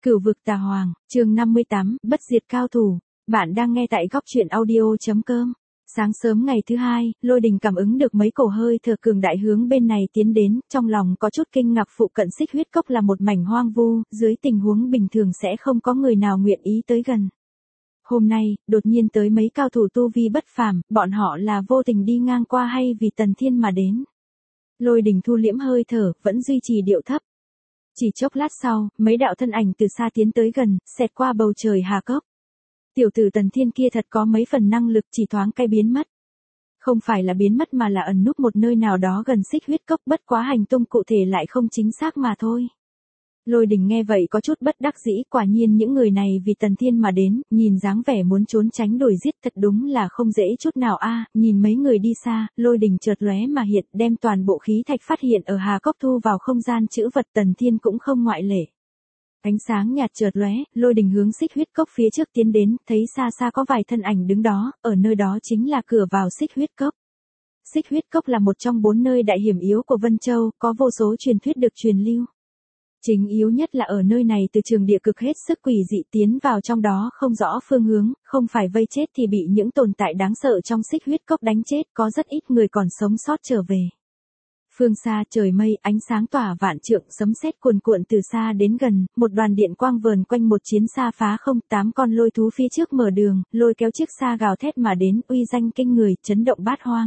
Cửu vực tà hoàng, chương 58, bất diệt cao thủ. Bạn đang nghe tại góc truyện audio.com. Sáng sớm ngày thứ hai, Lôi Đình cảm ứng được mấy cổ hơi thở cường đại hướng bên này tiến đến, trong lòng có chút kinh ngạc. Phụ cận Xích Huyết Cốc là một mảnh hoang vu, dưới tình huống bình thường sẽ không có người nào nguyện ý tới gần. Hôm nay, đột nhiên tới mấy cao thủ tu vi bất phàm, bọn họ là vô tình đi ngang qua hay vì Tần Thiên mà đến. Lôi Đình thu liễm hơi thở, vẫn duy trì điệu thấp. Chỉ chốc lát sau, mấy đạo thân ảnh từ xa tiến tới gần, xẹt qua bầu trời hà cốc. Tiểu tử Tần Thiên kia thật có mấy phần năng lực, chỉ thoáng cái biến mất. Không phải là biến mất mà là ẩn núp một nơi nào đó gần Xích Huyết Cốc, bất quá hành tung cụ thể lại không chính xác mà thôi. Lôi Đình nghe vậy có chút bất đắc dĩ, quả nhiên những người này vì Tần Thiên mà đến, nhìn dáng vẻ muốn trốn tránh đuổi giết thật đúng là không dễ chút nào a. Nhìn mấy người đi xa, Lôi Đình chợt lóe mà hiện, đem toàn bộ khí thạch phát hiện ở hà cốc thu vào không gian trữ vật, Tần Thiên cũng không ngoại lệ. Ánh sáng nhạt chợt lóe, Lôi Đình hướng Xích Huyết Cốc phía trước tiến đến, thấy xa xa có vài thân ảnh đứng đó, ở nơi đó chính là cửa vào Xích Huyết Cốc. Xích Huyết Cốc là một trong 4 nơi đại hiểm yếu của Vân Châu, có vô số truyền thuyết được truyền lưu. Chính yếu nhất là ở nơi này từ trường địa cực hết sức quỷ dị, tiến vào trong đó không rõ phương hướng, không phải vây chết thì bị những tồn tại đáng sợ trong Xích Huyết Cốc đánh chết, có rất ít người còn sống sót trở về. Phương xa trời mây, ánh sáng tỏa vạn trượng, sấm sét cuồn cuộn từ xa đến gần, một đoàn điện quang vờn quanh một chiến xa phá không, 8 con lôi thú phía trước mở đường, lôi kéo chiếc xa gào thét mà đến, uy danh kinh người, chấn động bát hoang.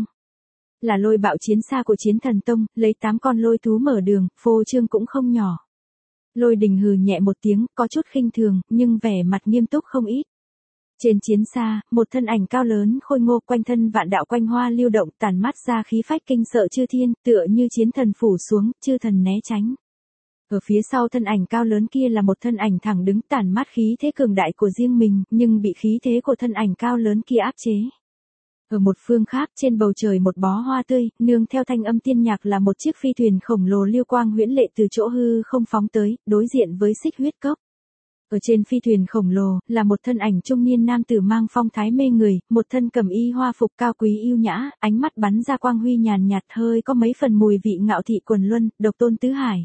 Là lôi bạo chiến xa của Chiến Thần Tông, lấy 8 con lôi thú mở đường, phô trương cũng không nhỏ. Lôi Đình hừ nhẹ một tiếng, có chút khinh thường, nhưng vẻ mặt nghiêm túc không ít. Trên chiến xa, một thân ảnh cao lớn khôi ngô, quanh thân vạn đạo quanh hoa lưu động, tản mát ra khí phách kinh sợ chư thiên, tựa như chiến thần phủ xuống, chư thần né tránh. Ở phía sau thân ảnh cao lớn kia là một thân ảnh thẳng đứng, tản mát khí thế cường đại của riêng mình, nhưng bị khí thế của thân ảnh cao lớn kia áp chế. Ở một phương khác, trên bầu trời một bó hoa tươi, nương theo thanh âm tiên nhạc là một chiếc phi thuyền khổng lồ lưu quang huyễn lệ từ chỗ hư không phóng tới, đối diện với Xích Huyết Cốc. Ở trên phi thuyền khổng lồ, là một thân ảnh trung niên nam tử mang phong thái mê người, một thân cẩm y hoa phục cao quý yêu nhã, ánh mắt bắn ra quang huy nhàn nhạt, hơi có mấy phần mùi vị ngạo thị quần luân, độc tôn tứ hải.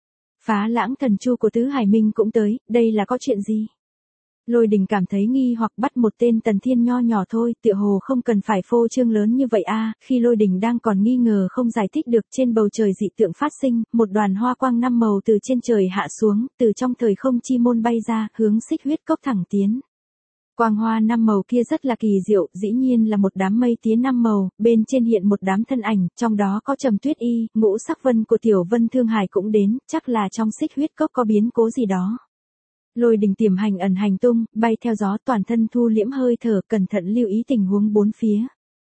Phá lãng thần chu của Tứ Hải Minh cũng tới, đây là có chuyện gì? Lôi Đình cảm thấy nghi hoặc, bắt một tên Tần Thiên nho nhỏ thôi, tựa hồ không cần phải phô trương lớn như vậy a. Khi Lôi Đình đang còn nghi ngờ không giải thích được, trên bầu trời dị tượng phát sinh, một đoàn hoa quang 5 màu từ trên trời hạ xuống, từ trong thời không chi môn bay ra, hướng Xích Huyết Cốc thẳng tiến. Quang hoa 5 màu kia rất là kỳ diệu, dĩ nhiên là một đám mây tía 5 màu, bên trên hiện một đám thân ảnh, trong đó có Trầm Tuyết Y, Ngũ Sắc Vân của Tiểu Vân Thương Hải cũng đến, chắc là trong Xích Huyết Cốc có biến cố gì đó. Lôi Đình tiềm hành ẩn hành tung, bay theo gió, toàn thân thu liễm hơi thở, cẩn thận lưu ý tình huống bốn phía.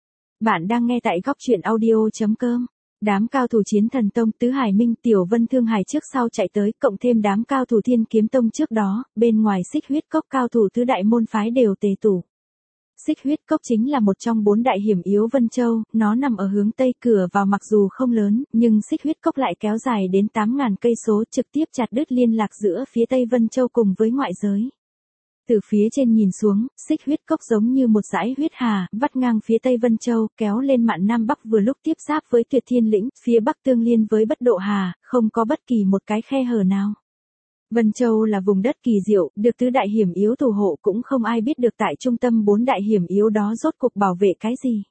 Bạn đang nghe tại góc truyện audio.com. Đám cao thủ Chiến Thần Tông, Tứ Hải Minh, Tiểu Vân Thương Hải trước sau chạy tới, cộng thêm đám cao thủ Thiên Kiếm Tông trước đó, bên ngoài Xích Huyết Cốc cao thủ tứ đại môn phái đều tề tụ. Xích Huyết Cốc chính là một trong 4 đại hiểm yếu Vân Châu, nó nằm ở hướng Tây, cửa vào mặc dù không lớn, nhưng Xích Huyết Cốc lại kéo dài đến 8.000 cây số, trực tiếp chặt đứt liên lạc giữa phía Tây Vân Châu cùng với ngoại giới. Từ phía trên nhìn xuống, Xích Huyết Cốc giống như một dải huyết hà, vắt ngang phía Tây Vân Châu, kéo lên mạn Nam Bắc, vừa lúc tiếp giáp với Tuyệt Thiên Lĩnh, phía Bắc tương liên với Bất Độ Hà, không có bất kỳ một cái khe hở nào. Vân Châu là vùng đất kỳ diệu, được tứ đại hiểm yếu thủ hộ, cũng không ai biết được tại trung tâm 4 đại hiểm yếu đó rốt cuộc bảo vệ cái gì.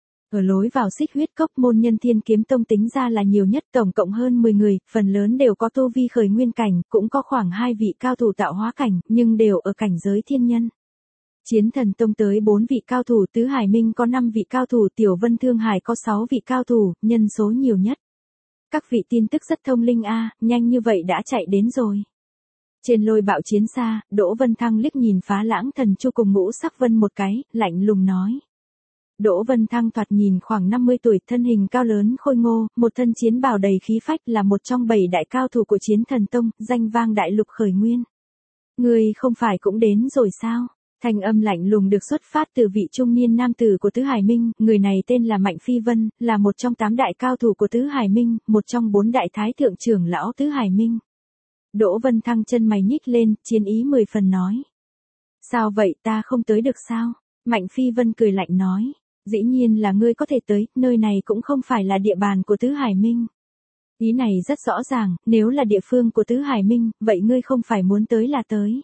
Ở lối vào Xích Huyết Cốc, môn nhân Thiên Kiếm Tông tính ra là nhiều nhất, tổng cộng hơn 10 người, phần lớn đều có tu vi khởi nguyên cảnh, cũng có khoảng 2 vị cao thủ tạo hóa cảnh, nhưng đều ở cảnh giới thiên nhân. Chiến Thần Tông tới 4 vị cao thủ, Tứ Hải Minh có 5 vị cao thủ, Tiểu Vân Thương Hải có 6 vị cao thủ, nhân số nhiều nhất. Các vị tin tức rất thông linh a, nhanh như vậy đã chạy đến rồi. Trên lôi bạo chiến xa, Đỗ Vân Thăng liếc nhìn Phá Lãng Thần Chu cùng Ngũ Sắc Vân một cái, lạnh lùng nói. Đỗ Vân Thăng thoạt nhìn khoảng 50 tuổi, thân hình cao lớn khôi ngô, một thân chiến bào đầy khí phách, là một trong 7 đại cao thủ của Chiến Thần Tông, danh vang đại lục khởi nguyên. Người không phải cũng đến rồi sao? Thanh âm lạnh lùng được xuất phát từ vị trung niên nam tử của Tứ Hải Minh, người này tên là Mạnh Phi Vân, là một trong 8 đại cao thủ của Tứ Hải Minh, một trong 4 đại thái thượng trưởng lão Tứ Hải Minh. Đỗ Vân Thăng chân mày nhích lên, chiến ý 10 phần nói. Sao vậy, ta không tới được sao? Mạnh Phi Vân cười lạnh nói. Dĩ nhiên là ngươi có thể tới, nơi này cũng không phải là địa bàn của Tứ Hải Minh. Ý này rất rõ ràng, nếu là địa phương của Tứ Hải Minh, vậy ngươi không phải muốn tới là tới.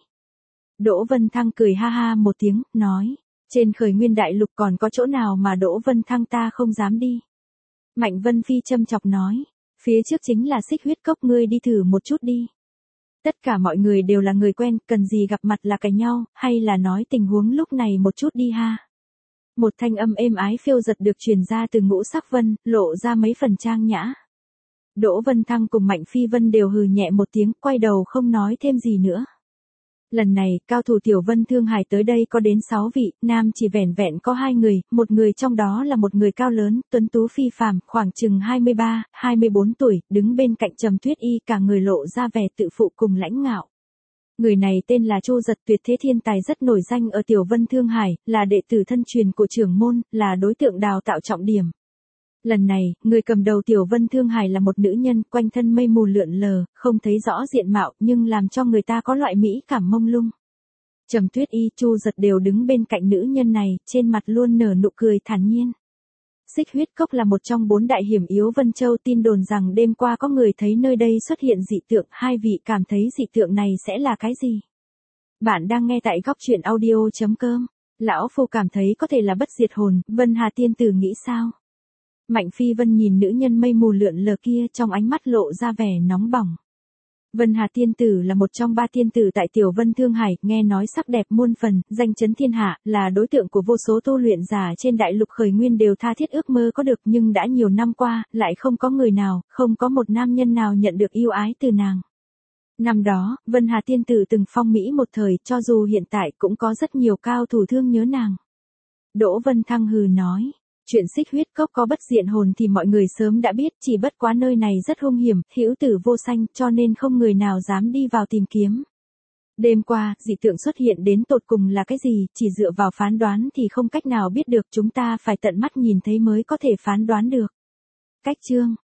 Đỗ Vân Thăng cười ha ha một tiếng, nói, trên Khởi Nguyên Đại Lục còn có chỗ nào mà Đỗ Vân Thăng ta không dám đi. Mạnh Vân Phi châm chọc nói, phía trước chính là Xích Huyết Cốc, ngươi đi thử một chút đi. Tất cả mọi người đều là người quen, cần gì gặp mặt là cãi nhau, hay là nói tình huống lúc này một chút đi ha. Một thanh âm êm ái phiêu giật được truyền ra từ Ngũ Sắc Vân, lộ ra mấy phần trang nhã. Đỗ Vân Thăng cùng Mạnh Phi Vân đều hừ nhẹ một tiếng, quay đầu không nói thêm gì nữa. Lần này, cao thủ Tiểu Vân Thương Hải tới đây có đến 6 vị, nam chỉ vẻn vẹn có 2 người, một người trong đó là một người cao lớn, tuấn tú phi phàm, khoảng chừng 23, 24 tuổi, đứng bên cạnh Trầm Tuyết Y, cả người lộ ra vẻ tự phụ cùng lãnh ngạo. Người này tên là Chu Giật, tuyệt thế thiên tài rất nổi danh ở Tiểu Vân Thương Hải, là đệ tử thân truyền của trưởng môn, là đối tượng đào tạo trọng điểm. Lần này, người cầm đầu Tiểu Vân Thương Hải là một nữ nhân, quanh thân mây mù lượn lờ, không thấy rõ diện mạo, nhưng làm cho người ta có loại mỹ cảm mông lung. Trầm Tuyết Y, Chu Giật đều đứng bên cạnh nữ nhân này, trên mặt luôn nở nụ cười thản nhiên. Xích Huyết Cốc là một trong 4 đại hiểm yếu Vân Châu, tin đồn rằng đêm qua có người thấy nơi đây xuất hiện dị tượng, hai vị cảm thấy dị tượng này sẽ là cái gì? Bạn đang nghe tại góc truyện audio.com. Lão Phu cảm thấy có thể là bất diệt hồn, Vân Hà tiên tử nghĩ sao? Mạnh Phi Vân nhìn nữ nhân mây mù lượn lờ kia, trong ánh mắt lộ ra vẻ nóng bỏng. Vân Hà tiên tử là một trong 3 tiên tử tại Tiểu Vân Thương Hải, nghe nói sắc đẹp muôn phần, danh chấn thiên hạ, là đối tượng của vô số tu luyện giả trên đại lục Khởi Nguyên đều tha thiết ước mơ có được, nhưng đã nhiều năm qua, lại không có người nào, không có một nam nhân nào nhận được yêu ái từ nàng. Năm đó, Vân Hà tiên tử từng phong mỹ một thời, cho dù hiện tại cũng có rất nhiều cao thủ thương nhớ nàng. Đỗ Vân Thăng hừ nói. Chuyện Xích Huyết Cốc có bất diệt hồn thì mọi người sớm đã biết, chỉ bất quá nơi này rất hung hiểm, hữu tử vô sanh, cho nên không người nào dám đi vào tìm kiếm. Đêm qua, dị tượng xuất hiện đến tột cùng là cái gì, chỉ dựa vào phán đoán thì không cách nào biết được, chúng ta phải tận mắt nhìn thấy mới có thể phán đoán được. Cách chương